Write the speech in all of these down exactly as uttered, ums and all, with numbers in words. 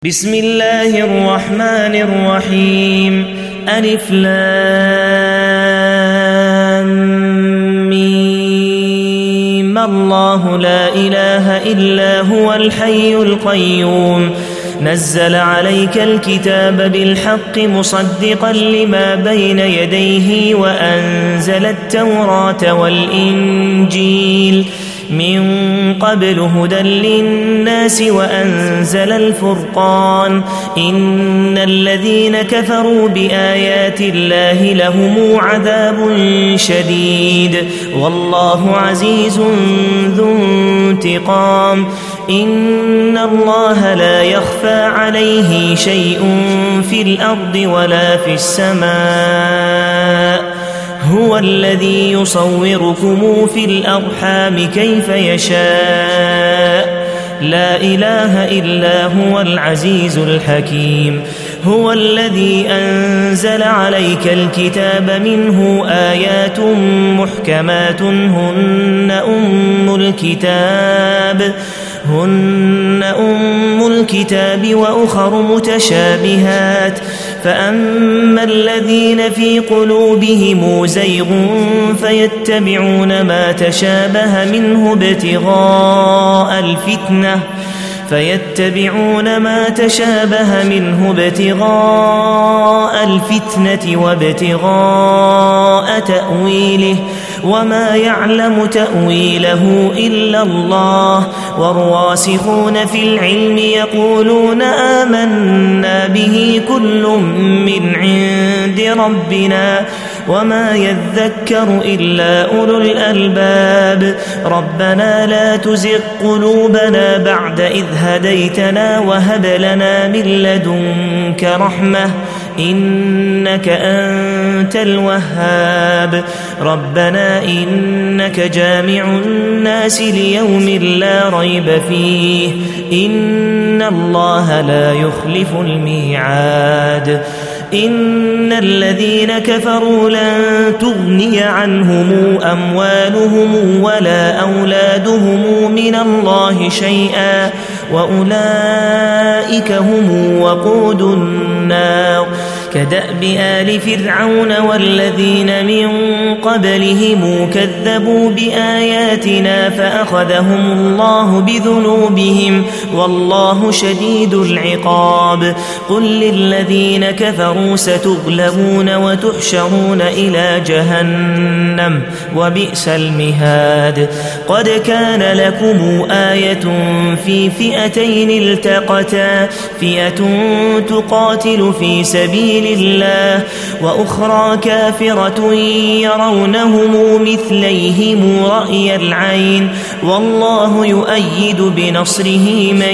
بسم الله الرحمن الرحيم ألف لام ميم الله لا إله إلا هو الحي القيوم نزل عليك الكتاب بالحق مصدقا لما بين يديه وأنزل التوراة والإنجيل من قبل هدى للناس وأنزل الفرقان إن الذين كفروا بآيات الله لهم عذاب شديد والله عزيز ذو انتقام إن الله لا يخفى عليه شيء في الأرض ولا في السماء هو الذي يصوركم في الأرحام كيف يشاء لا إله إلا هو العزيز الحكيم هو الذي أنزل عليك الكتاب منه آيات محكمات هن أم الكتاب هن أم الكتاب وأخر متشابهات فأما الذين في قلوبهم زيغ فيتبعون ما تشابه منه ابتغاء الفتنة فيتبعون ما تشابه منه ابتغاء الفتنة وابتغاء تأويله وما يعلم تأويله إلا الله والراسخون في العلم يقولون آمنا به كل من عند ربنا وما يذكر إلا أولو الألباب ربنا لا تزغ قلوبنا بعد إذ هديتنا وهب لنا من لدنك رحمة إنك أنت الوهاب ربنا إنك جامع الناس ليوم لا ريب فيه إن الله لا يخلف الميعاد إن الذين كفروا لن تغني عنهم أموالهم ولا أولادهم من الله شيئا وأولئك هم وقود النار كدأب آل فرعون والذين من قبلهم كذبوا بآياتنا فأخذهم الله بذنوبهم والله شديد العقاب قل للذين كفروا ستغلبون وتحشرون إلى جهنم وبئس المهاد قد كان لكم آية في فئتين التقتا فئة تقاتل في سبيل الله وأخرى كافرة يرونهم مثليهم رأي العين والله يؤيد بنصره من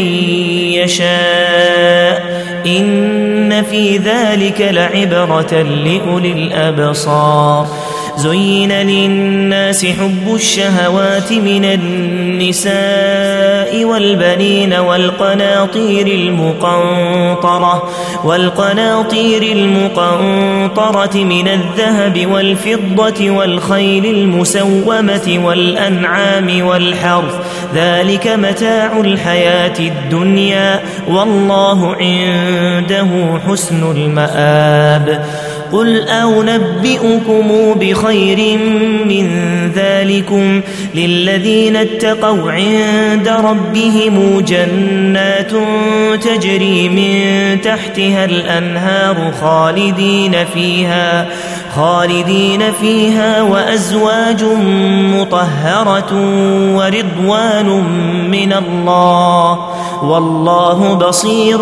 يشاء إن في ذلك لعبرة لأولي الأبصار زين للناس حب الشهوات من النساء والبنين والقناطير المقنطرة والقناطير المقنطرة من الذهب والفضة والخيل المسومة والأنعام والحرث ذلك متاع الحياة الدنيا والله عنده حسن المآب قل أنبئكم بخير من ذلكم للذين اتقوا عند ربهم جنات تجري من تحتها الأنهار خالدين فيها خالدين فيها وأزواج مطهرة ورضوان من الله والله بصير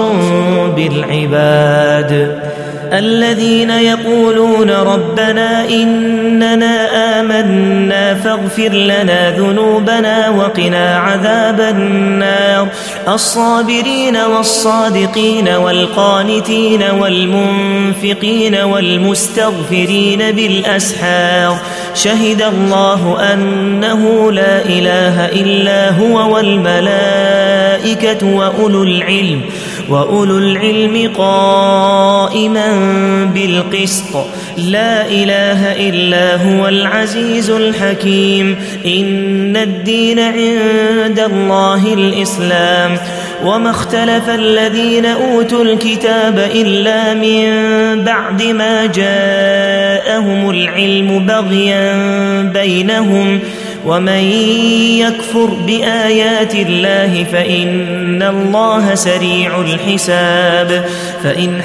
بالعباد الذين يقولون ربنا إننا آمنا فاغفر لنا ذنوبنا وقنا عذاب النار الصابرين والصادقين والقانتين والمنفقين والمستغفرين بالأسحار شهد الله أنه لا إله إلا هو والملائكة وأولو العلم وأولو العلم قائما بالقسط لا إله إلا هو العزيز الحكيم إن الدين عند الله الإسلام وما اختلف الذين أوتوا الكتاب إلا من بعد ما جاءهم العلم بغيا بينهم ومن يكفر بآيات الله فإن الله سريع الحساب فإن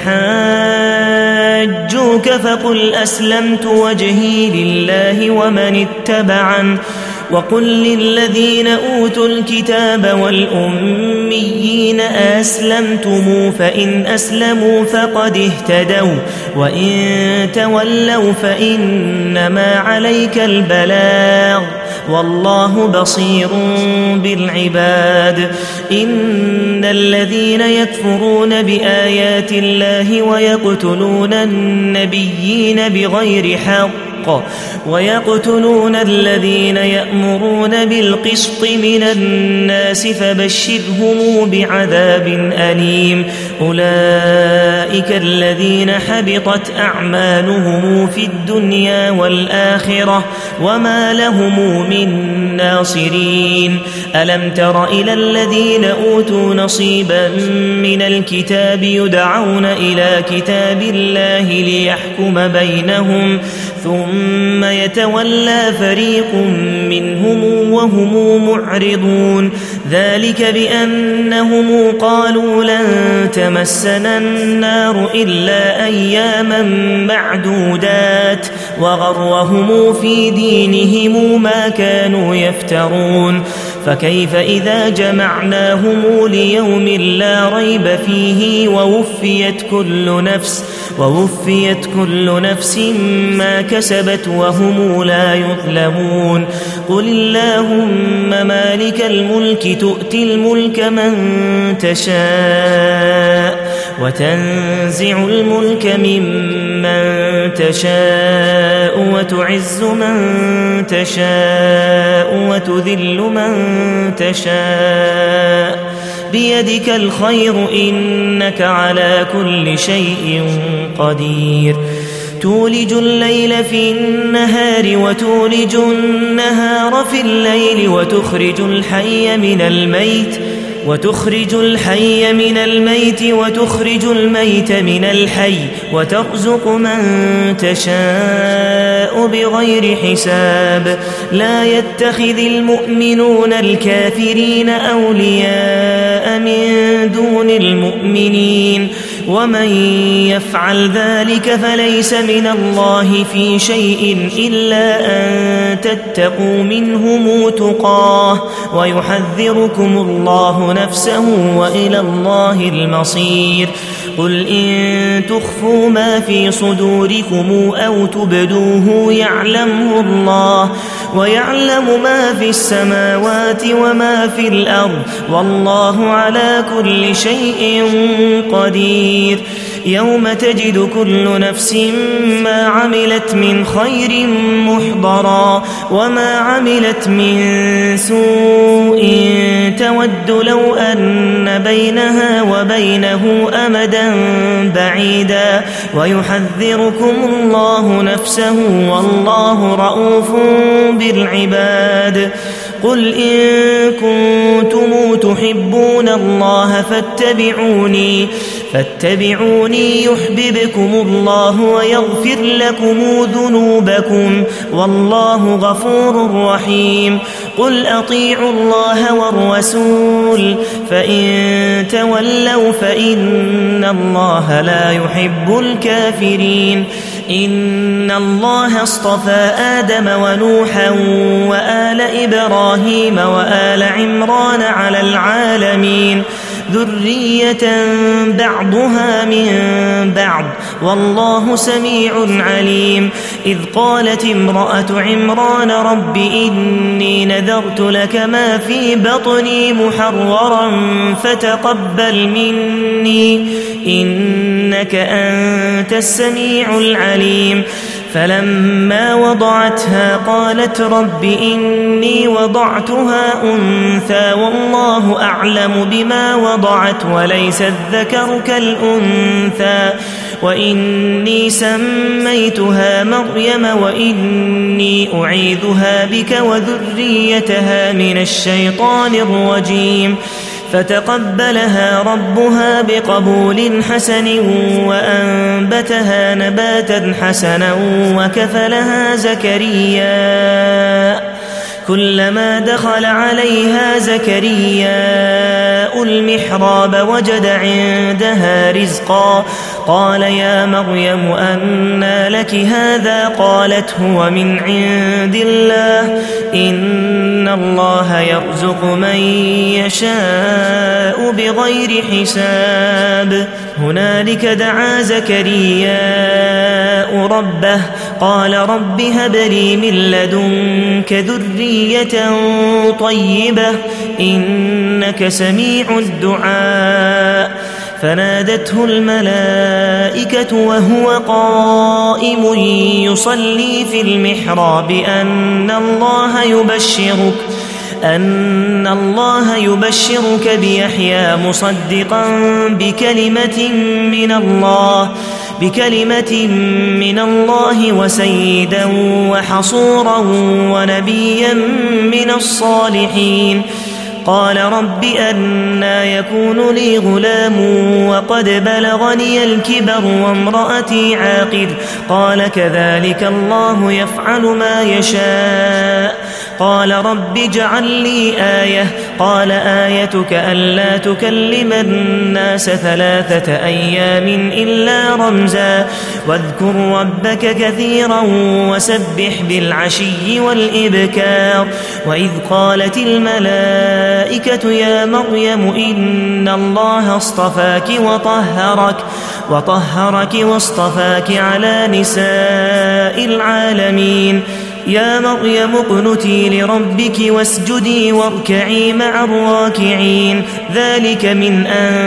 حاجوك فقل أسلمت وجهي لله ومن اتبعن وقل للذين أوتوا الكتاب والأميين أسلمتم فإن أسلموا فقد اهتدوا وإن تولوا فإنما عليك البلاغ والله بصير بالعباد إن الذين يكفرون بآيات الله ويقتلون النبيين بغير حق ويقتلون الذين يأمرون بالقسط من الناس فبشرهم بعذاب أليم أولئك الذين حبطت أعمالهم في الدنيا والآخرة وما لهم من ناصرين ألم تر إلى الذين أوتوا نصيبا من الكتاب يدعون إلى كتاب الله ليحكم بينهم ثم يتولى فريق منهم وهم معرضون ذلك بأنهم قالوا لن تمسنا النار إلا أياما معدودات وغرهم في دينهم ما كانوا يفترون فكيف إذا جمعناهم ليوم لا ريب فيه ووفيت كل نفس ووفيت كل نفس ما كسبت وهم لا يظلمون قل اللهم مالك الملك تؤتي الملك من تشاء وتنزع الملك ممن تشاء وتعز من تشاء وتذل من تشاء بيدك الخير إنك على كل شيء قدير تولج الليل في النهار وتولج النهار في الليل وتخرج الحي من الميت وتخرج الحي من الميت وتخرج الميت من الحي وترزق من تشاء بغير حساب لا يتخذ المؤمنون الكافرين أولياء من دون المؤمنين ومن يفعل ذلك فليس من الله في شيء إلا أن تتقوا منهم تقاه ويحذركم الله نفسه وإلى الله المصير قل إن تخفوا ما في صدوركم أو تبدوه يعلمه الله ويعلم ما في السماوات وما في الأرض والله على كل شيء قدير يوم تجد كل نفس ما عملت من خير محضرا وما عملت من سوء تود لو أن بينها وبينه أمدا بعيدا ويحذركم الله نفسه والله رؤوف بالعباد قل إن كنتم تحبون الله فاتبعوني فاتبعوني يحببكم الله ويغفر لكم ذنوبكم والله غفور رحيم قل أطيعوا الله والرسول فإن تولوا فإن الله لا يحب الكافرين إن الله اصطفى آدم ونوحا وآل إبراهيم وآل عمران على العالمين ذرية بعضها من بعض والله سميع عليم إذ قالت امرأة عمران رب إني نذرت لك ما في بطني محررا فتقبل مني إنك أنت السميع العليم فلما وضعتها قالت رب إني وضعتها أنثى والله أعلم بما وضعت وليس الذكر كالأنثى وإني سميتها مريم وإني أعيذها بك وذريتها من الشيطان الرجيم فتقبلها ربها بقبول حسن وأنبتها نباتا حسنا وكفلها زكريا كلما دخل عليها زكرياء المحراب وجد عندها رزقا قال يا مريم أنى لك هذا قالت هو من عند الله إن الله يرزق من يشاء بغير حساب هنالك دعا زكرياء ربه قال رب هب لي من لدنك ذرية طيبة إنك سميع الدعاء فنادته الملائكة وهو قائم يصلي في المحراب أن الله يبشرك أن الله يبشرك بيحيى مصدقا بكلمة من الله بكلمة من الله وسيدا وحصورا ونبيا من الصالحين قال رب أنى يكون لي غلام وقد بلغني الكبر وامرأتي عاقر قال كذلك الله يفعل ما يشاء قال رب اجعل لي آية قال آيتك ألا تكلم الناس ثلاثة أيام إلا رمزا واذكر ربك كثيرا وسبح بالعشي والإبكار وإذ قالت الملائكة يا مريم إن الله اصطفاك وطهرك وطهرك واصطفاك على نساء العالمين يا مريم اقنتي لربك واسجدي واركعي مع الراكعين ذلك من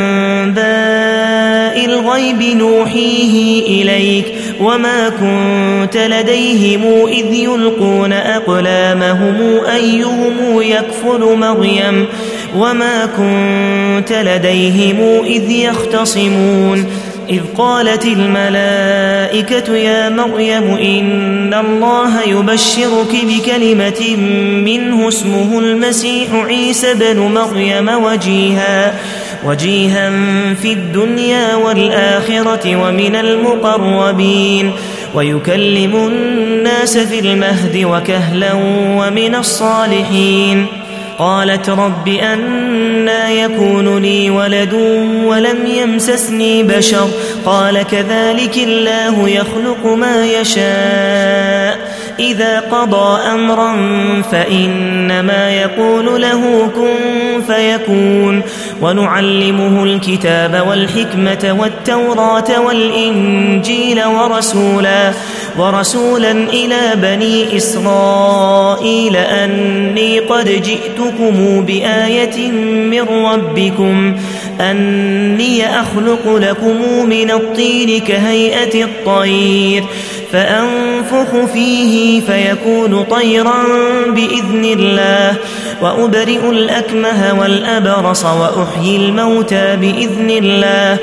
أنباء الغيب نوحيه إليك وما كنت لديهم إذ يلقون أقلامهم أيهم يكفل مريم وما كنت لديهم إذ يختصمون إذ قالت الملائكة يا مريم إن الله يبشرك بكلمة منه اسمه المسيح عيسى بن مريم وجيها وجيها في الدنيا والآخرة ومن المقربين ويكلم الناس في المهد وكهلا ومن الصالحين قالت رب أنى يكون لي ولد ولم يمسسني بشر قال كذلك الله يخلق ما يشاء إذا قضى أمرا فإنما يقول له كن فيكون ونعلمه الكتاب والحكمة والتوراة والإنجيل ورسولا ورسولا إلى بني إسرائيل أني قد جئتكم بآية من ربكم أني أخلق لكم من الطين كهيئة الطير فأنفخ فيه فيكون طيرا بإذن الله وأبرئ الأكمه والأبرص وأحيي الموتى بإذن الله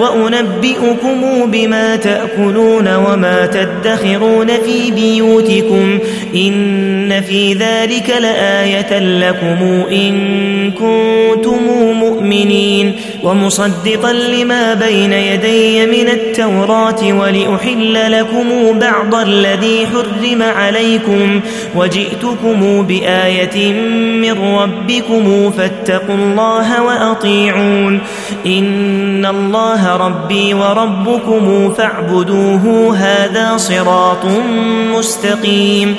وأنبئكم بما تأكلون وما تدخرون في بيوتكم إن في ذلك لآية لكم إن كنتم مؤمنين ومصدقا لما بين يدي من التوراة ولأحل لكم بعض الذي حرم عليكم وجئتكم بآية من ربكم فاتقوا الله وأطيعون إن الله ربي وربكم فاعبدوه هذا صراط مستقيم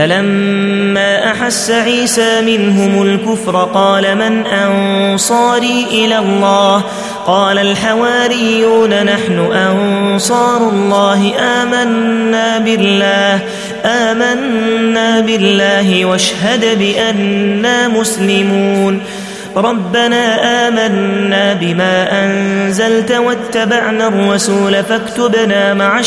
فلما أحس عيسى منهم الكفر قال من أنصاري إلى الله قال الحواريون نحن أنصار الله آمنا بالله آمنا بالله واشهد بأننا مسلمون ربنا آمنا بما أنزلت واتبعنا الرسول فاكتبنا مع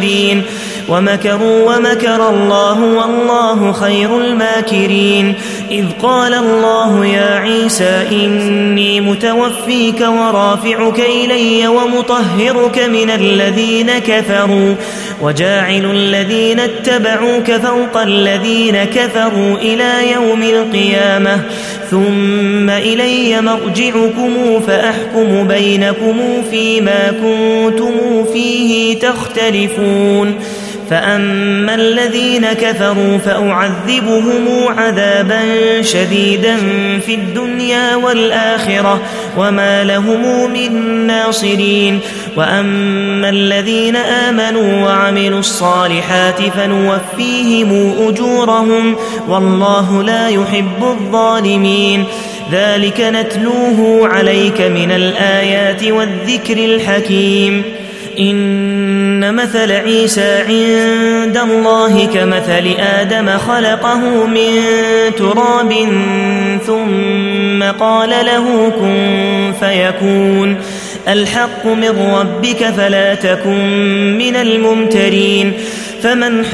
الشاهدين ومكروا ومكر الله والله خير الماكرين إذ قال الله يا عيسى إني متوفيك ورافعك إلي ومطهرك من الذين كفروا وجاعل الذين اتبعوك فوق الذين كفروا إلى يوم القيامة ثم إلي مرجعكم فأحكم بينكم فيما كنتم فيه تختلفون فأما الذين كفروا فأعذبهم عذابا شديدا في الدنيا والآخرة وما لهم من ناصرين وأما الذين آمنوا وعملوا الصالحات فنوفيهم أجورهم والله لا يحب الظالمين ذلك نتلوه عليك من الآيات والذكر الحكيم إن مثل عيسى عند الله كمثل آدم خلقه من تراب ثم قال له كن فيكون الحق من ربك فلا تكن من الممترين فمن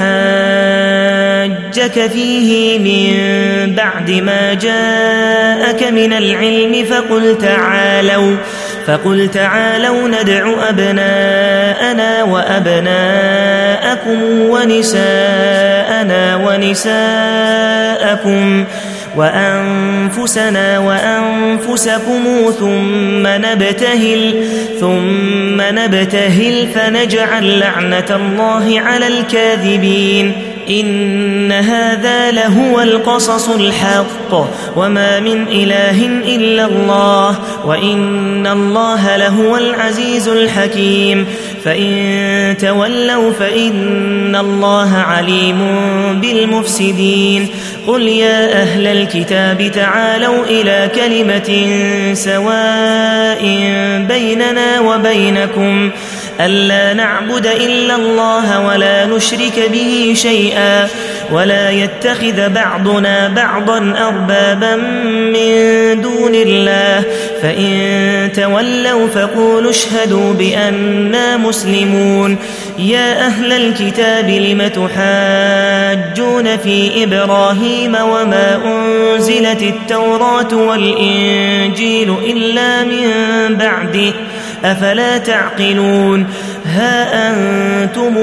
حاجك فيه من بعد ما جاءك من العلم فقل تعالوا فقل تعالوا ندع أبناءنا وأبناءكم ونساءنا ونساءكم وأنفسنا وأنفسكم ثم نبتهل ثم نبتهل فنجعل لعنة الله على الكاذبين إن هذا لهو القصص الحق وما من إله إلا الله وإن الله لهو العزيز الحكيم فإن تولوا فإن الله عليم بالمفسدين قل يا أهل الكتاب تعالوا إلى كلمة سواء بيننا وبينكم ألا نعبد إلا الله ولا نشرك به شيئا ولا يتخذ بعضنا بعضا أربابا من دون الله فإن تولوا فقولوا اشهدوا بأننا مسلمون يا أهل الكتاب لم تحاجون في إبراهيم وما أنزلت التوراة والإنجيل إلا من بعده أفلا تعقلون ها أنتم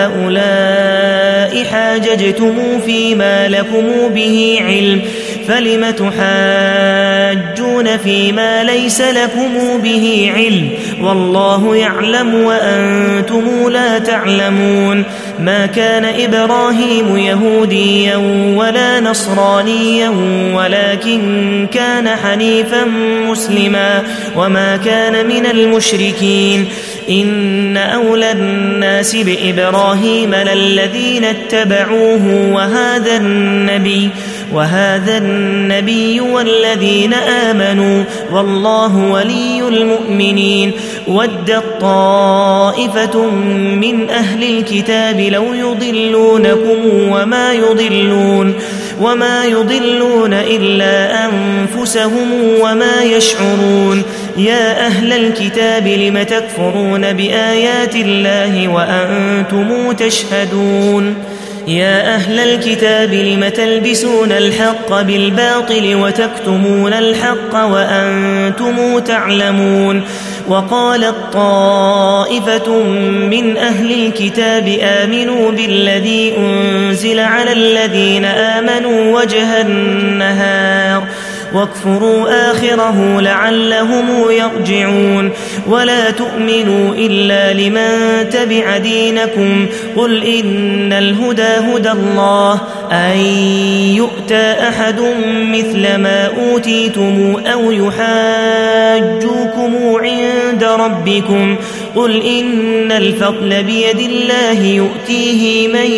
هؤلاء حاججتم فيما لكم به علم فلم تحاجون فيما ليس لكم به علم والله يعلم وأنتم لا تعلمون ما كان إبراهيم يهوديا ولا نصرانيا ولكن كان حنيفا مسلما وما كان من المشركين إن أولى الناس بإبراهيم للذين اتبعوه وهذا النبي وهذا النبي والذين آمنوا والله ولي المؤمنين ودت طائفة من أهل الكتاب لو يضلونكم وما يضلون وما يضلون إلا أنفسهم وما يشعرون يا أهل الكتاب لم تكفرون بآيات الله وأنتم تشهدون يا أهل الكتاب لم تلبسون الحق بالباطل وتكتمون الحق وأنتم تعلمون وقالت طائفة من أهل الكتاب آمنوا بالذي أنزل على الذين آمنوا وجه النهار واكفروا آخره لعلهم يرجعون ولا تؤمنوا إلا لمن تبع دينكم قل إن الهدى هدى الله أن يؤتى أحد مثل ما أوتيتم أو يحاجوكم عند ربكم قل إن الفضل بيد الله يؤتيه من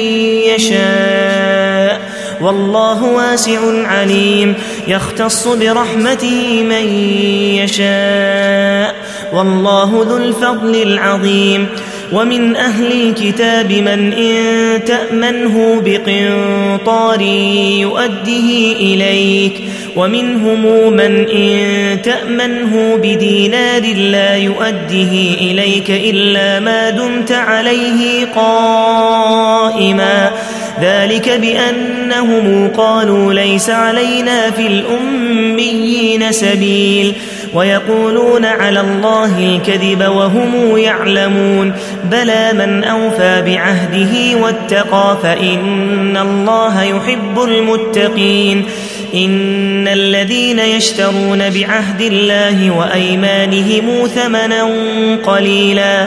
يشاء والله واسع عليم يختص برحمته من يشاء والله ذو الفضل العظيم ومن أهل الكتاب من إن تأمنه بقنطار يؤده إليك ومنهم من إن تأمنه بدينار لا يؤده إليك إلا ما دمت عليه قائما ذلك بأنهم قالوا ليس علينا في الأميين سبيل ويقولون على الله الكذب وهم يعلمون بلى من أوفى بعهده واتقى فإن الله يحب المتقين إن الذين يشترون بعهد الله وأيمانهم ثمنا قليلا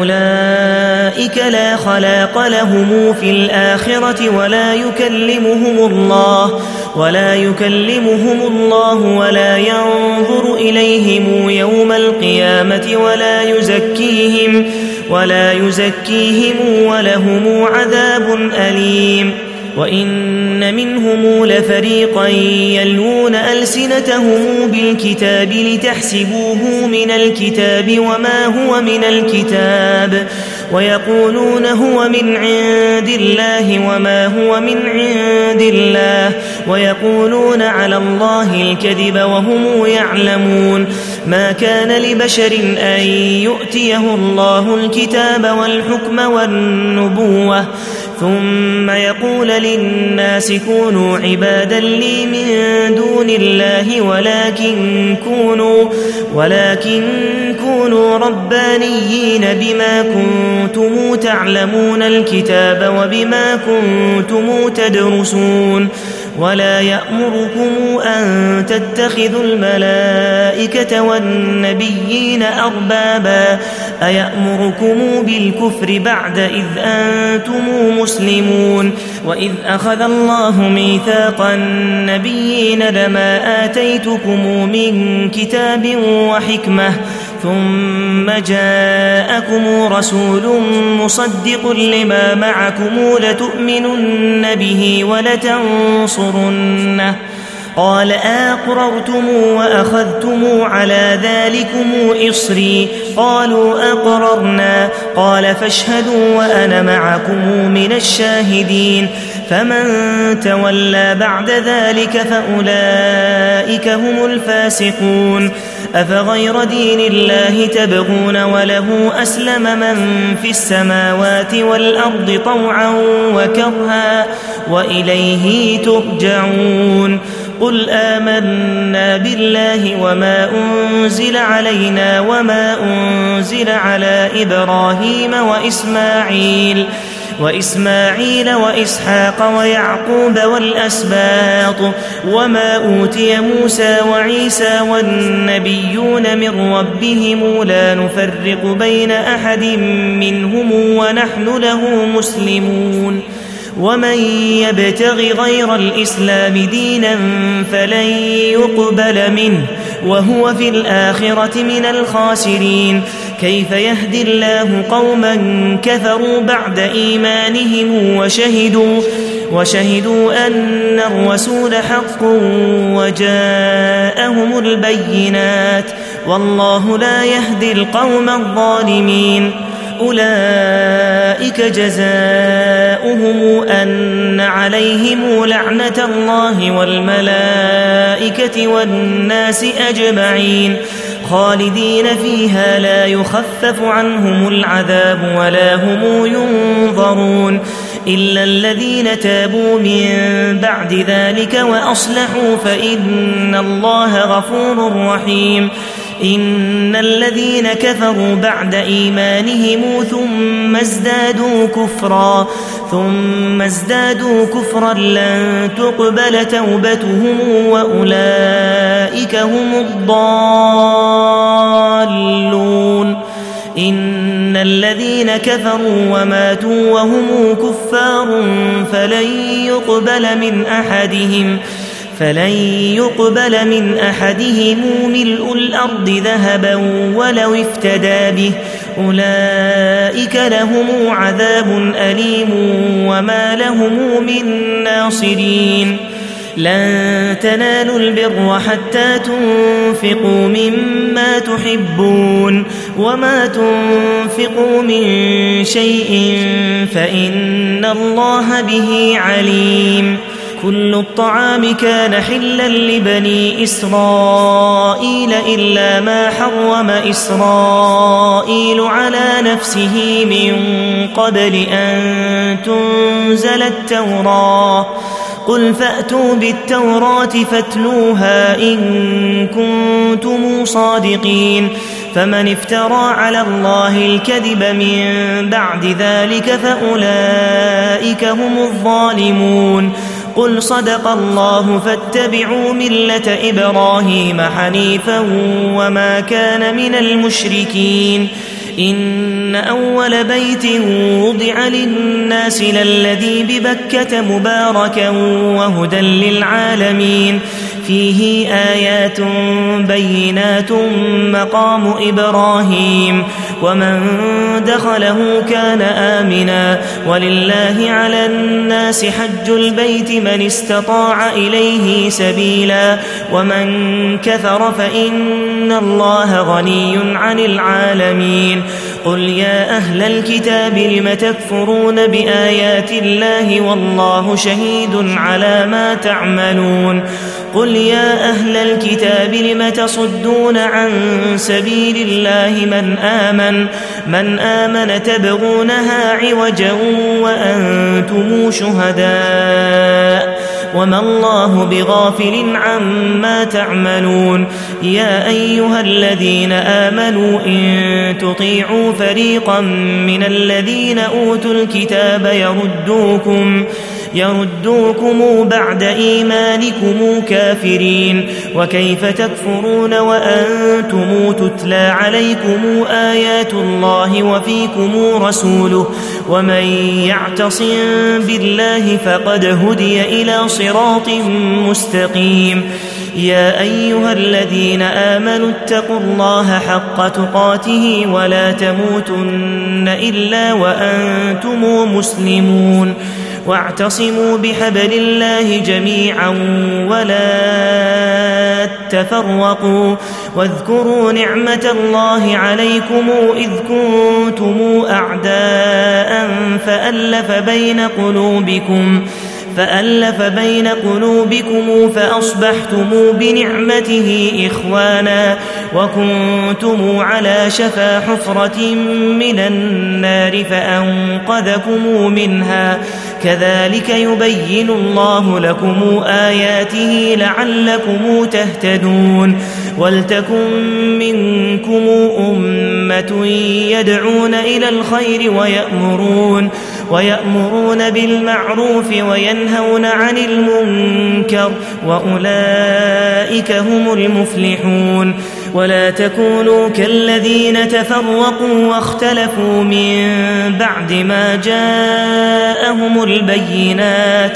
أولئك لا خلاق لهم في الآخرة ولا يكلمهم الله ولا يكلمهم الله ولا ينظر إليهم يوم القيامة ولا يزكيهم ولا يزكيهم ولهم عذاب أليم وإن منهم لفريقا يلوون ألسنتهم بالكتاب لتحسبوه من الكتاب وما هو من الكتاب ويقولون هو من عند الله وما هو من عند الله ويقولون على الله الكذب وهم يعلمون ما كان لبشر أن يؤتيه الله الكتاب والحكم والنبوة ثم يقول للناس كونوا عبادا لي من دون الله ولكن كونوا ولكن كونوا ربانيين بما كنتم تعلمون الكتاب وبما كنتم تدرسون ولا يأمركم أن تتخذوا الملائكة والنبيين أربابا أيأمركم بالكفر بعد إذ أنتم مسلمون وإذ أخذ الله ميثاق النبيين لما آتيتكم من كتاب وحكمة ثم جاءكم رسول مصدق لما معكم لتؤمنن به ولتنصرنه قال أقررتم وأخذتم على ذلكم إصري قالوا أقررنا قال فاشهدوا وأنا معكم من الشاهدين فمن تولى بعد ذلك فأولئك هم الفاسقون أفغير دين الله تبغون وله أسلم من في السماوات والأرض طوعا وكرها وإليه ترجعون قل آمنا بالله وما أنزل علينا وما أنزل على إبراهيم وإسماعيل وإسماعيل وإسحاق ويعقوب والأسباط وما أوتي موسى وعيسى والنبيون من ربهم لا نفرق بين أحد منهم ونحن له مسلمون ومن يبتغ غير الإسلام دينا فلن يقبل منه وهو في الآخرة من الخاسرين كيف يهدي الله قوما كفروا بعد إيمانهم وشهدوا وشهدوا أن الرسول حق وجاءهم البينات والله لا يهدي القوم الظالمين أولئك جزاؤهم أن عليهم لعنة الله والملائكة والناس أجمعين خالدين فيها لا يخفف عنهم العذاب ولا هم ينظرون إلا الذين تابوا من بعد ذلك وأصلحوا فإن الله غفور رحيم إن الذين كفروا بعد إيمانهم ثم ازدادوا كفرا ثم ازدادوا كفرا لن تقبل توبتهم وأولئك هم الضالون إن الذين كفروا وماتوا وهم كفار فلن يقبل من أحدهم فلن يقبل من أحدهم ملء الأرض ذهبا ولو افتدى به أولئك لهم عذاب أليم وما لهم من ناصرين لن تنالوا البر حتى تنفقوا مما تحبون وما تنفقوا من شيء فإن الله به عليم كل الطعام كان حلا لبني إسرائيل إلا ما حرم إسرائيل على نفسه من قبل أن تنزل التوراة قل فأتوا بالتوراة فاتلوها إن كنتم صادقين فمن افترى على الله الكذب من بعد ذلك فأولئك هم الظالمون قل صدق الله فاتبعوا ملة إبراهيم حنيفا وما كان من المشركين إن أول بيت وضع للناس للذي ببكة مباركا وهدى للعالمين فيه آيات بينات مقام إبراهيم ومن دخله كان آمنا ولله على الناس حج البيت من استطاع إليه سبيلا ومن كفر فإن الله غني عن العالمين قل يا أهل الكتاب لم تكفرون بآيات الله والله شهيد على ما تعملون قل يا أهل الكتاب لم تصدون عن سبيل الله من آمن من آمن تبغونها عوجا وأنتم شهداء وما الله بغافل عما تعملون يا أيها الذين آمنوا إن تطيعوا فريقا من الذين أوتوا الكتاب يردوكم يردوكم بعد إيمانكم كافرين وكيف تكفرون وأنتم تتلى عليكم آيات الله وفيكم رسوله ومن يعتصم بالله فقد هدي إلى صراط مستقيم يا أيها الذين آمنوا اتقوا الله حق تقاته ولا تموتن إلا وأنتم مسلمون واعتصموا بحبل الله جميعا ولا تفرقوا واذكروا نعمة الله عليكم إذ كنتم أعداء فألف بين قلوبكم فألف بين قلوبكم فأصبحتم بنعمته إخوانا وكنتم على شفا حفرة من النار فأنقذكم منها كذلك يبين الله لكم آياته لعلكم تهتدون ولتكن منكم أمة يدعون إلى الخير ويأمرون ويأمرون بالمعروف وينهون عن المنكر وأولئك هم المفلحون ولا تكونوا كالذين تفرقوا واختلفوا من بعد ما جاءهم البينات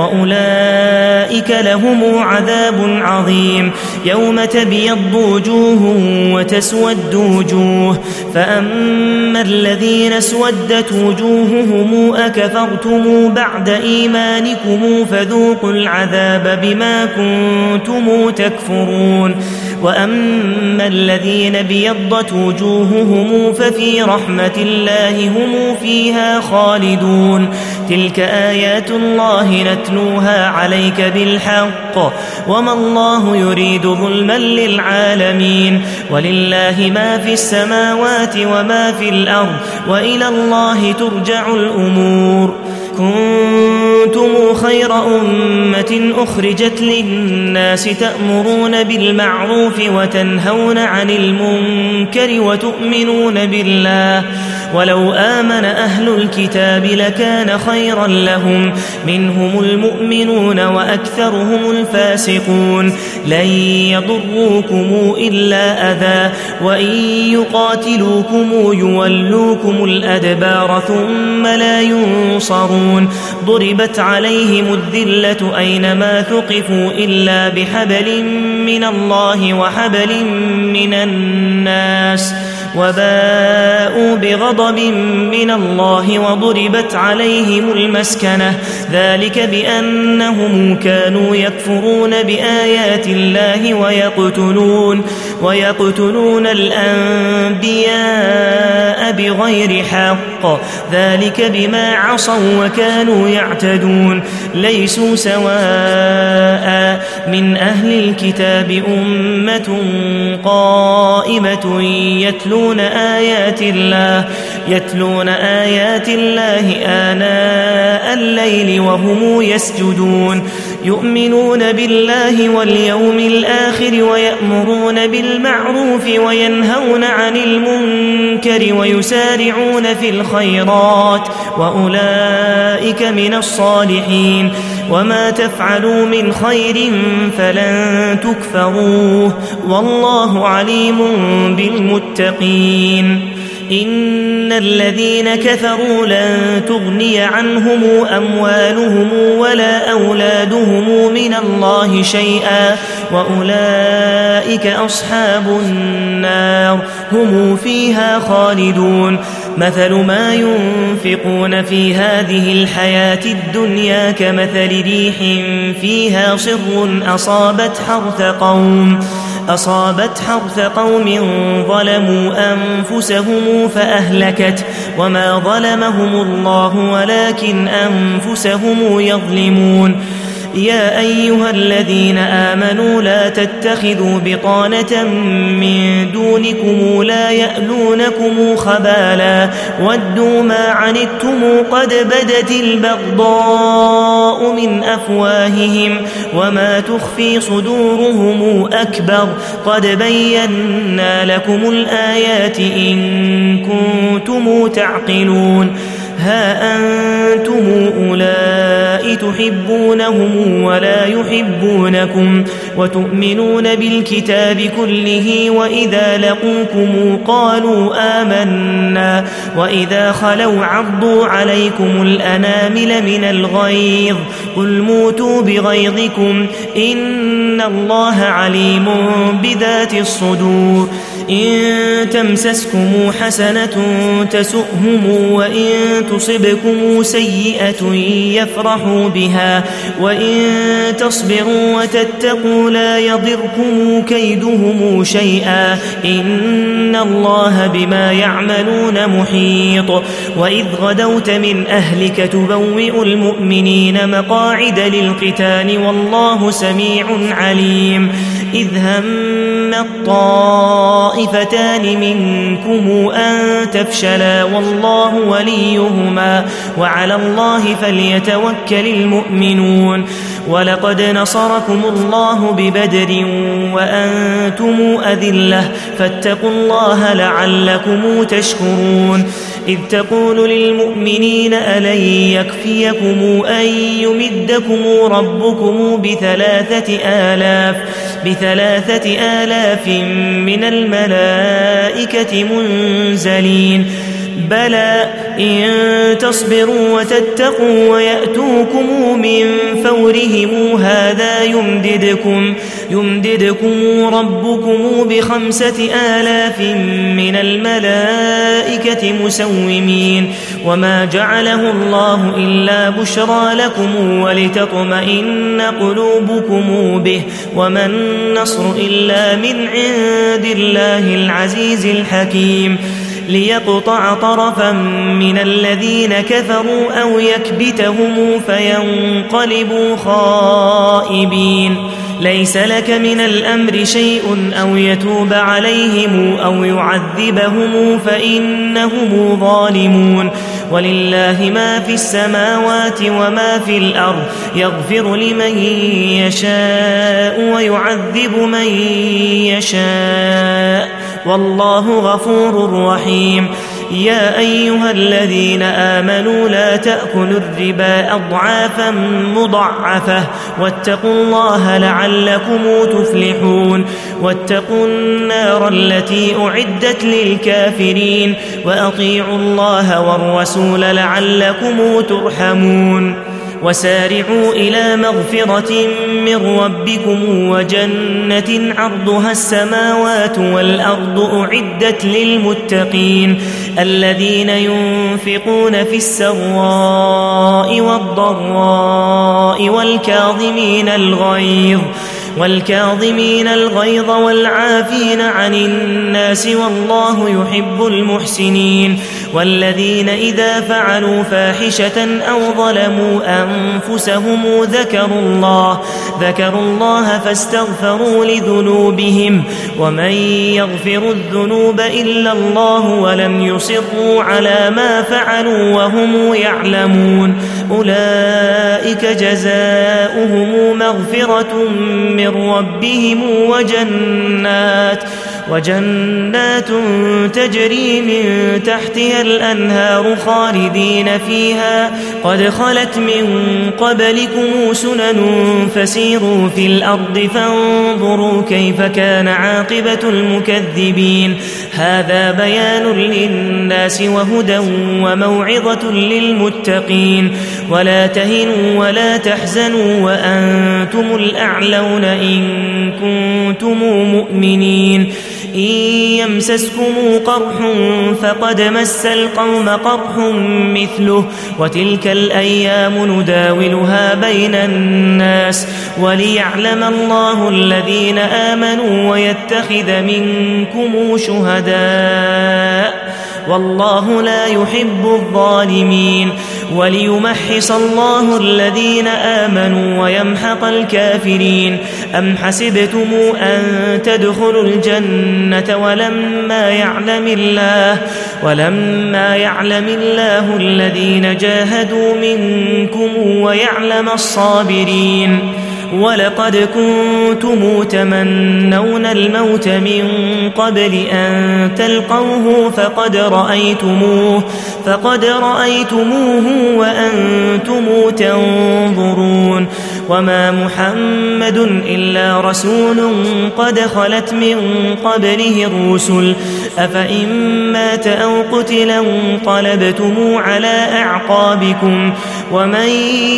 وأولئك لهم عذاب عظيم يوم تبيض وجوه وتسود وجوه فأما الذين اسودت وجوههم أكفرتم بعد إيمانكم فذوقوا العذاب بما كنتم تكفرون وأما الذين بيضت وجوههم ففي رحمة الله هم فيها خالدون تلك آيات الله نتلوها عليك بالحق وما الله يريد ظلما للعالمين ولله ما في السماوات وما في الأرض وإلى الله ترجع الأمور كنتم خير أمة أخرجت للناس تأمرون بالمعروف وتنهون عن المنكر وتؤمنون بالله ولو آمن أهل الكتاب لكان خيرا لهم منهم المؤمنون وأكثرهم الفاسقون لن يضروكم إلا أذى وإن يقاتلوكم يولوكم الأدبار ثم لا ينصرون ضربت عليهم الذلة أينما ثقفوا إلا بحبل من الله وحبل من الناس وباءوا بغضب من الله وضربت عليهم المسكنة ذلك بأنهم كانوا يكفرون بآيات الله ويقتلون ويقتلون الأنبياء بغير حق ذلك بما عصوا وكانوا يعتدون ليسوا سواء من أهل الكتاب أمة قائمة يتلون آيات الله يتلون آيات الله آناء الليل وهم يسجدون يؤمنون بالله واليوم الآخر ويأمرون بالمعروف وينهون عن المنكر ويسارعون في الخيرات وأولئك من الصالحين وما تفعلوا من خير فلن تكفروه والله عليم بالمتقين إن الذين كفروا لن تغني عنهم أموالهم ولا أولادهم من الله شيئا وأولئك أصحاب النار هم فيها خالدون مثل ما ينفقون في هذه الحياة الدنيا كمثل ريح فيها صر أصابت حرث قوم أصابت حرث قوم ظلموا أنفسهم فأهلكت وما ظلمهم الله ولكن أنفسهم يظلمون يا أيها الذين آمنوا لا تتخذوا بطانة من دونكم لا يألونكم خبالا ودوا ما عنتم قد بدت البغضاء من أفواههم وما تخفي صدورهم أكبر قد بينا لكم الآيات إن كنتم تعقلون ها أنتم أولئك تحبونهم ولا يحبونكم وتؤمنون بالكتاب كله وإذا لقوكم قالوا آمنا وإذا خلوا عضوا عليكم الأنامل من الغيظ قل موتوا بغيظكم إن الله عليم بذات الصدور إن تمسسكم حسنة تسؤهم وإن تصبكم سيئة يفرحوا بها وإن تصبروا وتتقوا لا يضركم كيدهم شيئا إن الله بما يعملون محيط وإذ غدوت من أهلك تبوئ المؤمنين مقاعد للقتال والله سميع عليم إذ هم الطائفتان منكم أن تفشلا والله وليهما وعلى الله فليتوكل المؤمنون ولقد نصركم الله ببدر وأنتم أذلة فاتقوا الله لعلكم تشكرون إذ تقول للمؤمنين ألن يكفيكم أن يمدكم ربكم بثلاثة آلاف بثلاثة آلاف من الملائكة منزلين بلى إن تصبروا وتتقوا ويأتوكم من فورهم هذا يمددكم يمددكم ربكم بخمسة آلاف من الملائكة مسومين وما جعله الله إلا بشرى لكم ولتطمئن قلوبكم به وما النصر إلا من عند الله العزيز الحكيم ليقطع طرفا من الذين كفروا أو يكبتهم فينقلبوا خائبين ليس لك من الأمر شيء أو يتوب عليهم أو يعذبهم فإنهم ظالمون ولله ما في السماوات وما في الأرض يغفر لمن يشاء ويعذب من يشاء والله غفور رحيم يا أيها الذين آمنوا لا تأكلوا الربا أضعافا مضاعفة واتقوا الله لعلكم تفلحون واتقوا النار التي أعدت للكافرين وأطيعوا الله والرسول لعلكم ترحمون وسارعوا إلى مغفرة من ربكم وجنة عرضها السماوات والأرض أعدت للمتقين الذين ينفقون في السراء والضراء والكاظمين الغيظ والكاظمين الغيظ والعافين عن الناس والله يحب المحسنين والذين إذا فعلوا فاحشة أو ظلموا أنفسهم ذكروا الله ذكروا الله فاستغفروا لذنوبهم ومن يغفر الذنوب إلا الله ولم يصروا على ما فعلوا وهم يعلمون أولئك جزاؤهم مغفرة من ربهم وجنات وجنات تجري من تحتها الأنهار خالدين فيها قد خلت من قبلكم سنن فسيروا في الأرض فانظروا كيف كان عاقبة المكذبين هذا بيان للناس وهدى وموعظة للمتقين ولا تهنوا ولا تحزنوا وأنتم الأعلون إن كنتم مؤمنين إن يمسسكم قرح فقد مس القوم قرح مثله وتلك الأيام نداولها بين الناس وليعلم الله الذين آمنوا ويتخذ منكم شهداء والله لا يحب الظالمين وليمحص الله الذين آمنوا ويمحق الكافرين أم حسبتم أن تدخلوا الجنة ولما يعلم الله ولما يعلم الله الذين جاهدوا منكم ويعلم الصابرين ولقد كنتم تمنون الموت من قبل أن تلقوه فقد رأيتموه فقد رأيتموه وأنتم تنظرون وما محمد إلا رسول قد خلت من قبله الرسل أفإن مات أو قتل انقلبتم على أعقابكم ومن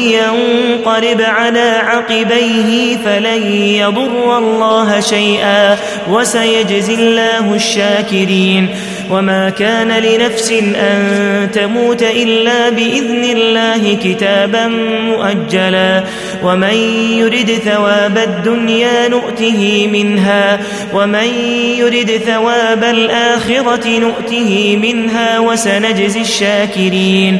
ينقلب على عقبيه فلن يضر الله شيئا وسيجزي الله الشاكرين وما كان لنفس أن تموت إلا بإذن الله كتابا مؤجلا ومن يرد ثواب الدنيا نؤته منها ومن يرد ثواب الآخرة نؤته منها وسنجزي الشاكرين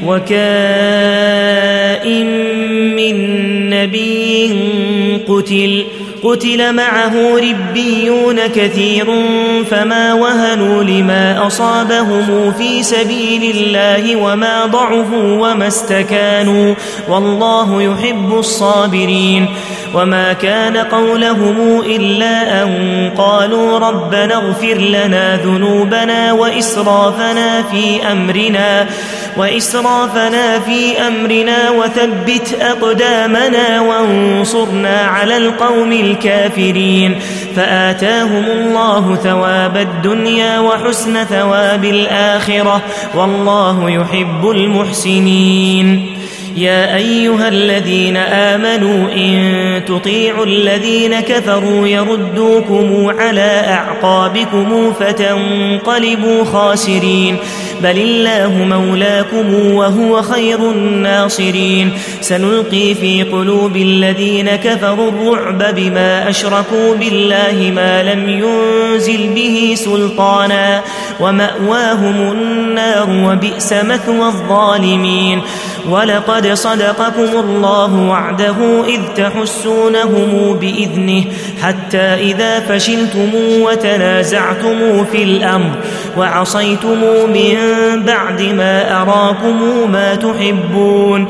وكائن من نبي قتل قتل معه ربيون كثير فما وهنوا لما أصابهم في سبيل الله وما ضعفوا وما استكانوا والله يحب الصابرين وما كان قولهم إلا أن قالوا ربنا اغفر لنا ذنوبنا وإسرافنا في أمرنا وإسرافنا في أمرنا وثبت أقدامنا وانصرنا على القوم الكافرين فآتاهم الله ثواب الدنيا وحسن ثواب الآخرة والله يحب المحسنين يا أيها الذين آمنوا إن تطيعوا الذين كفروا يردوكم على أعقابكم فتنقلبوا خاسرين بل الله مولاكم وهو خير الناصرين سنلقي في قلوب الذين كفروا الرعب بما أشركوا بالله ما لم ينزل به سلطانا ومأواهم النار وبئس مثوى الظالمين ولقد صدقكم الله وعده إذ تحسونهم بإذنه حتى إذا فشلتم وتنازعتم في الأمر وعصيتم من بعد ما أراكم ما تحبون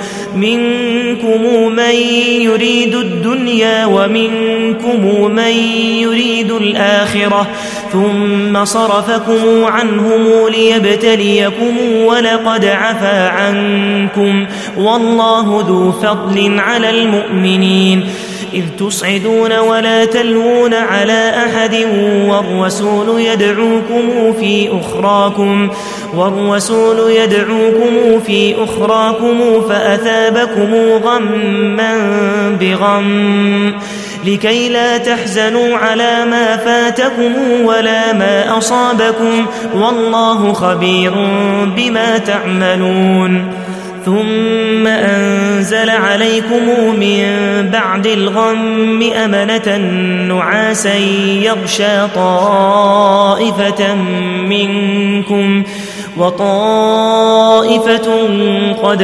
منكم من يريد الدنيا ومنكم من يريد الآخرة ثم صرفكم عنهم ليبتليكم ولقد عفا عنكم والله ذو فضل على المؤمنين إذ تصعدون ولا تلوون على أحد والرسول يدعوكم في أخراكم والرسول يدعوكم في أخراكم فأثابكم غما بغم لكي لا تحزنوا على ما فاتكم ولا ما أصابكم والله خبير بما تعملون ثم أنزل عليكم من بعد الغم أمنة نعاسا يغشى طائفة منكم وطائفة قد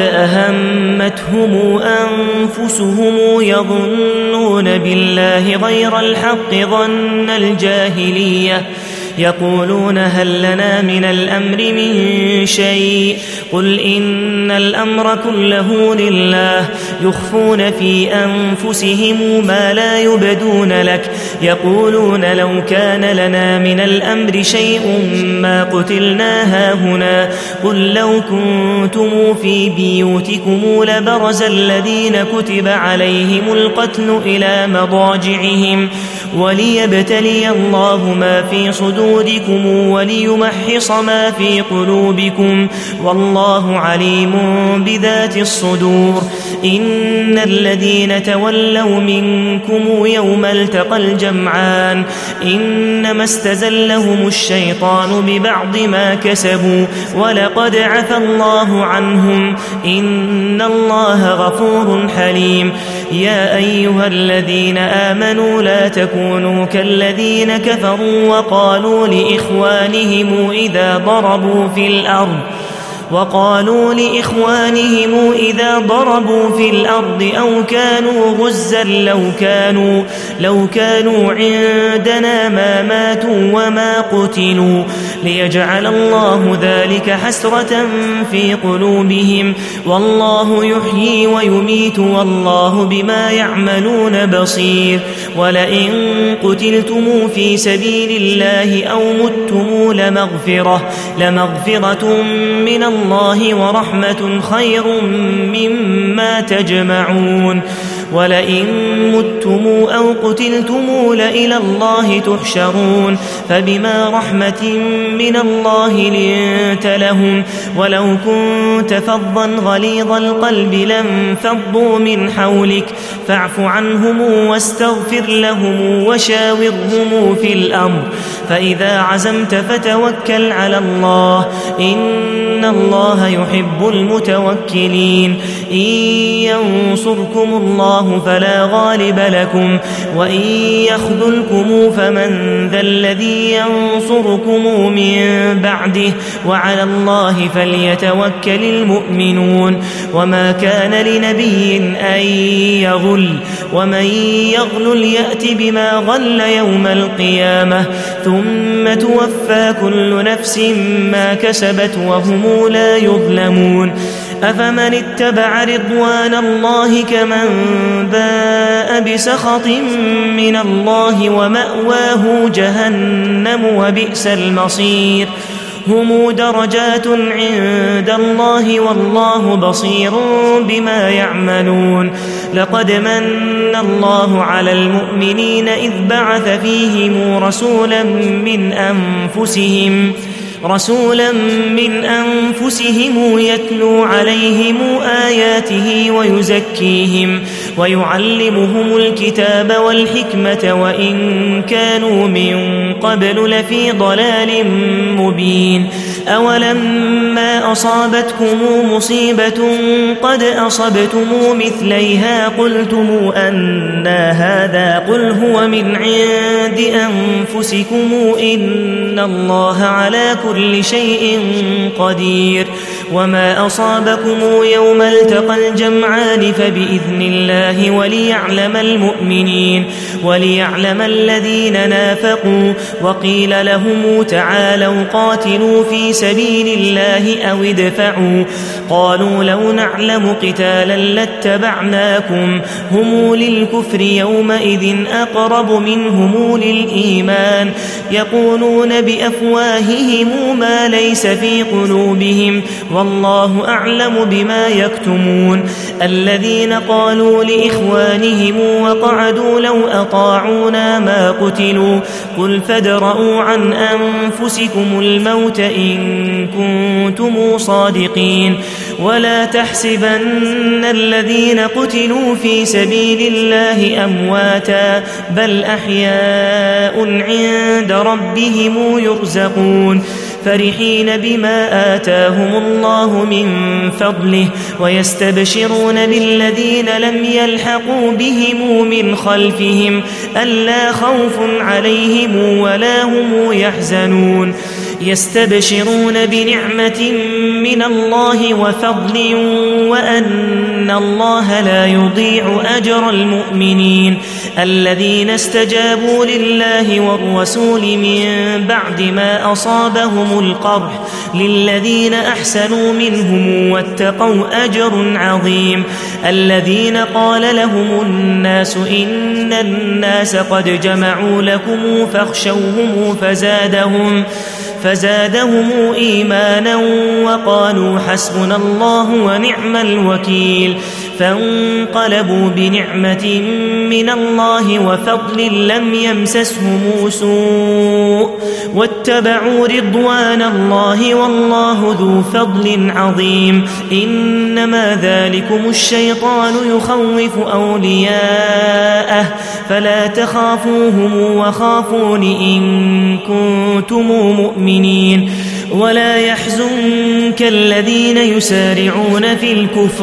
أهمتهم أنفسهم يظنون بالله غير الحق ظن الجاهلية يقولون هل لنا من الأمر من شيء قل إن الأمر كله لله يخفون في أنفسهم ما لا يبدون لك يقولون لو كان لنا من الأمر شيء ما قتلنا هاهنا قل لو كنتم في بيوتكم لبرز الذين كتب عليهم القتل إلى مضاجعهم وليبتلي الله ما في صدوركم وليمحص ما في قلوبكم والله عليم بذات الصدور إن الذين تولوا منكم يوم التقى الجمعان إنما استزلهم الشيطان ببعض ما كسبوا ولقد عفى الله عنهم إن الله غفور حليم يا أيها الذين آمنوا لا تكونوا كالذين كفروا وقالوا لإخوانهم إذا ضربوا في الأرض وقالوا لإخوانهم إذا ضربوا في الأرض أو كانوا غزا لو كانوا, لو كانوا عندنا ما ماتوا وما قتلوا ليجعل الله ذلك حسرة في قلوبهم والله يحيي ويميت والله بما يعملون بصير ولئن قتلتم في سبيل الله أو متم لمغفرة, لمغفرة من الله الله ورحمة خير مما تجمعون ولئن متم أو قتلتم لإلى الله تحشرون فبما رحمة من الله لنت لهم ولو كنت فظا غليظ القلب لانفضوا من حولك فاعف عنهم واستغفر لهم وشاورهم في الأمر فإذا عزمت فتوكل على الله إن الله يحب المتوكلين إن ينصركم الله فلا غالب لكم وإن يخذلكم فمن ذا الذي ينصركم من بعده وعلى الله فليتوكل المؤمنون وما كان لنبي أن يغل ومن يغل يأت بما غل يوم القيامة ثم توفى كل نفس ما كسبت وهم لا يظلمون أفمن اتبع رضوان الله كمن باء بسخط من الله ومأواه جهنم وبئس المصير هم درجات عند الله والله بصير بما يعملون لقد من الله على المؤمنين إذ بعث فيهم رسولا من أنفسهم رسولا من أنفسهم يتلو عليهم آياته ويزكيهم ويعلمهم الكتاب والحكمة وإن كانوا من قبل لفي ضلال مبين أولما أصابتكم مصيبة قد أصبتم مثليها قلتم أنى هذا قل هو من عند أنفسكم إن الله على كل شيء قدير وما أصابكم يوم التقى الجمعان فبإذن الله وليعلم المؤمنين وليعلم الذين نافقوا وقيل لهم تعالوا قاتلوا في سبيل الله أو ادفعوا قالوا لو نعلم قتالا لاتبعناكم هم للكفر يومئذ أقرب منهم للإيمان يقولون بأفواههم ما ليس في قلوبهم والله أعلم بما يكتمون الذين قالوا لإخوانهم وقعدوا لو أطاعونا ما قتلوا قل فادرءوا عن أنفسكم الموت إن كنتم صادقين ولا تحسبن الذين قتلوا في سبيل الله أمواتا بل أحياء عند ربهم يرزقون فرحين بما آتاهم الله من فضله ويستبشرون بالذين لم يلحقوا بهم من خلفهم ألا خوف عليهم ولا هم يحزنون يستبشرون بنعمة من الله وفضل وأن الله لا يضيع أجر المؤمنين الذين استجابوا لله والرسول من بعد ما أصابهم القرح للذين أحسنوا منهم واتقوا أجر عظيم الذين قال لهم الناس إن الناس قد جمعوا لكم فاخشوهم فزادهم فزادهم إيمانا وقالوا حسبنا الله ونعم الوكيل فانقلبوا بنعمة من الله وفضل لم يمسسهم سوء واتبعوا رضوان الله والله ذو فضل عظيم إنما ذلكم الشيطان يخوف أولياءه فلا تخافوهم وخافون إن كنتم مؤمنين ولا يحزنك الذين يسارعون في الكفر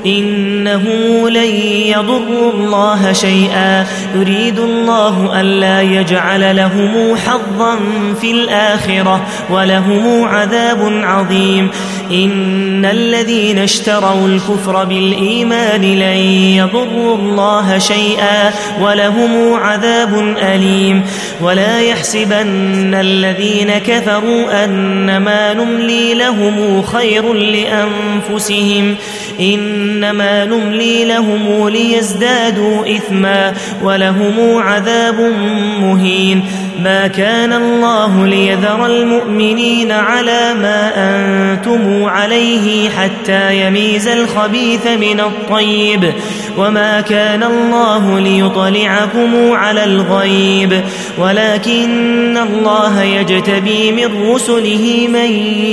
إنهم لن يضروا الله شيئا يريد الله ألا يجعل لهم حظا في الآخرة ولهم عذاب عظيم إن الذين اشتروا الكفر بالإيمان لن يضروا الله شيئا ولهم عذاب أليم ولا يحسبن الذين كفروا أنما نملي لهم خير لأنفسهم إنما نملي لهم ليزدادوا إثما ولهم عذاب مهين ما كان الله ليذر المؤمنين على ما أنتم عليه حتى يميز الخبيث من الطيب وما كان الله ليطلعكم على الغيب ولكن الله يجتبي من رسله من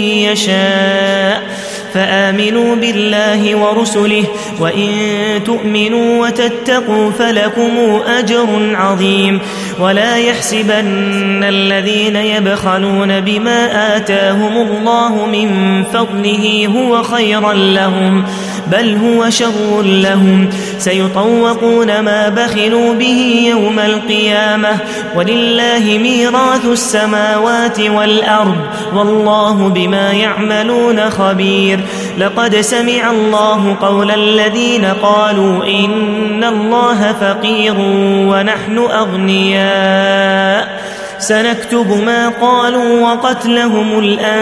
يشاء فآمنوا بالله ورسله وإن تؤمنوا وتتقوا فلكم أجر عظيم ولا يحسبن الذين يبخلون بما آتاهم الله من فضله هو خيرا لهم بل هو شر لهم سيطوقون ما بخلوا به يوم القيامة ولله ميراث السماوات والأرض والله بما يعملون خبير لقد سمع الله قول الذين قالوا إن الله فقير ونحن أغنياء سنكتب ما قالوا وقتلهم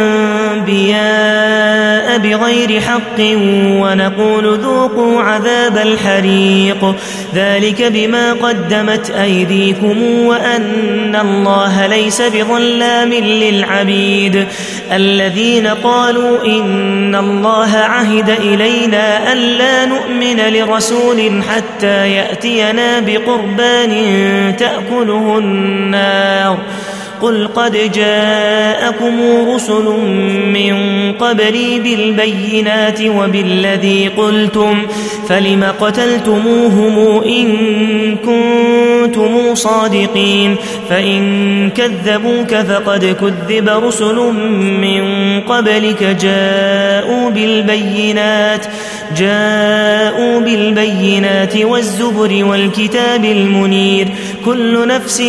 الأنبياء بغير حق ونقول ذوقوا عذاب الحريق ذلك بما قدمت أيديكم وأن الله ليس بظلام للعبيد الذين قالوا إن الله عهد إلينا ألا نؤمن لرسول حتى يأتينا بقربان تأكله النار قل قد جاءكم رسل من قبلي بالبينات وبالذي قلتم فلم قتلتموهم إن كنتم صادقين فإن كذبوك فقد كذب رسل من قبلك جاءوا بالبينات جاءوا بالبينات والزبر والكتاب المنير كل نفس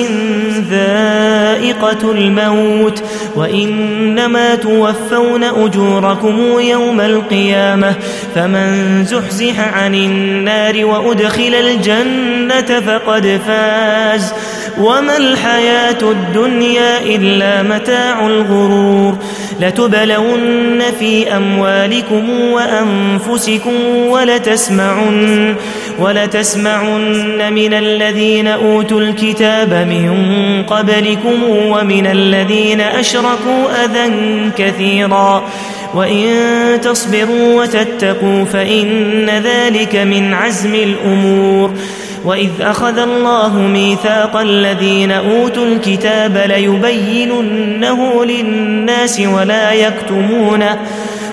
ذائقة الموت وإنما توفون أجوركم يوم القيامة فمن زحزح عن النار وأدخل الجنة فقد فاز وما الحياة الدنيا إلا متاع الغرور لتبلون في أموالكم وأنفسكم ولتسمعن, ولتسمعن من الذين أوتوا الكتاب من قبلكم ومن الذين أشركوا أذى كثيرا وإن تصبروا وتتقوا فإن ذلك من عزم الأمور وإذ أخذ الله ميثاق الذين أوتوا الكتاب ليبيننه للناس ولا يكتمونه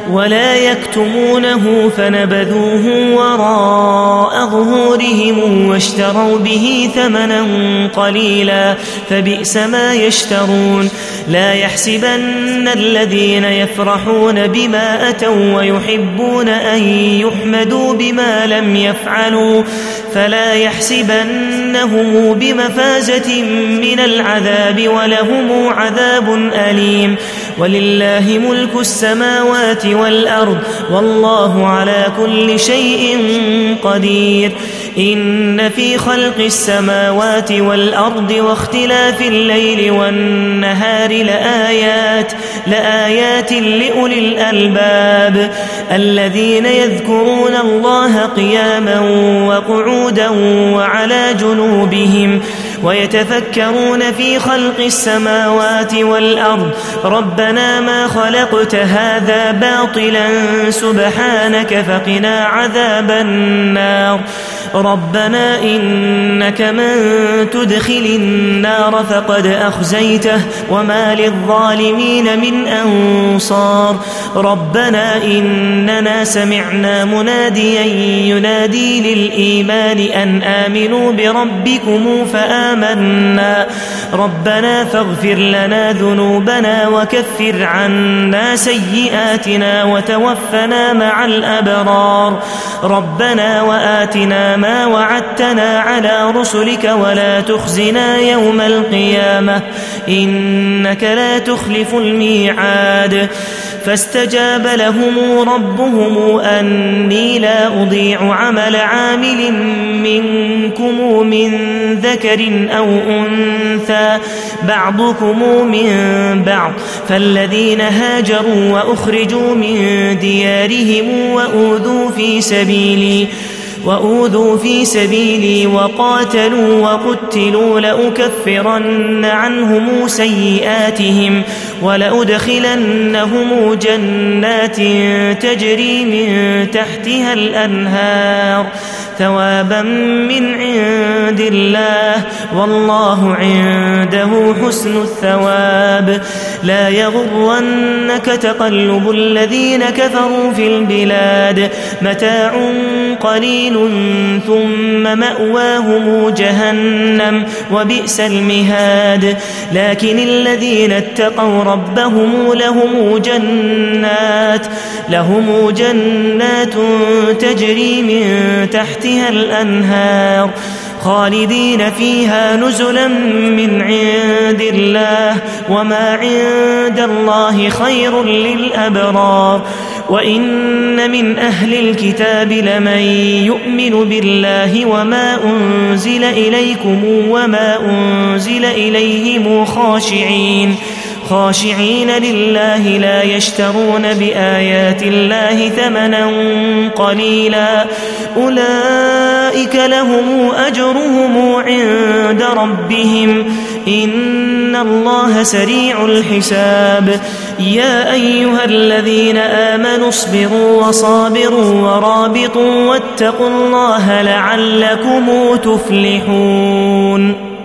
ولا يكتمونه فنبذوه وراء ظهورهم واشتروا به ثمنا قليلا فبئس ما يشترون لا يحسبن الذين يفرحون بما أتوا ويحبون أن يحمدوا بما لم يفعلوا فلا يحسبنهم بمفازة من العذاب ولهم عذاب أليم ولله ملك السماوات والأرض والله على كل شيء قدير إن في خلق السماوات والأرض واختلاف الليل والنهار لآيات لآيات لأولي الألباب الذين يذكرون الله قياما وقعودا وعلى جنوبهم ويتفكرون في خلق السماوات والأرض ربنا ما خلقت هذا باطلا سبحانك فقنا عذاب النار ربنا إنك من تدخل النار فقد أخزيته وما للظالمين من أنصار ربنا إننا سمعنا مناديا ينادي للإيمان أن آمنوا بربكم فآمنا ربنا فاغفر لنا ذنوبنا وكفر عنا سيئاتنا وتوفنا مع الأبرار ربنا وآتنا ما وعدتنا على رسلك ولا تخزنا يوم القيامة إنك لا تخلف الميعاد فاستجاب لهم ربهم أني لا أضيع عمل عامل منكم من ذكر أو أنثى بعضكم من بعض فالذين هاجروا وأخرجوا من ديارهم وأوذوا في سبيلي وأوذوا في سبيلي وقاتلوا وقتلوا لأكفرن عنهم سيئاتهم ولأدخلنهم جنات تجري من تحتها الأنهار ثوابا من عند الله والله عنده حسن الثواب لا يغرنك تقلب الذين كفروا في البلاد متاع قليل ثم مأواهم جهنم وبئس المهاد لكن الذين اتقوا ربهم لهم جنات لهم جنات تجري من تحتها الأنهار خالدين فيها نزلا من عند الله وما عند الله خير للأبرار وإن من أهل الكتاب لمن يؤمن بالله وما أنزل إليكم وما أنزل إليهم خاشعين خاشعين لله لا يشترون بآيات الله ثمنا قليلا أولئك لهم أجرهم عند ربهم إن الله سريع الحساب يا أيها الذين آمنوا اصبروا وصابروا ورابطوا واتقوا الله لعلكم تفلحون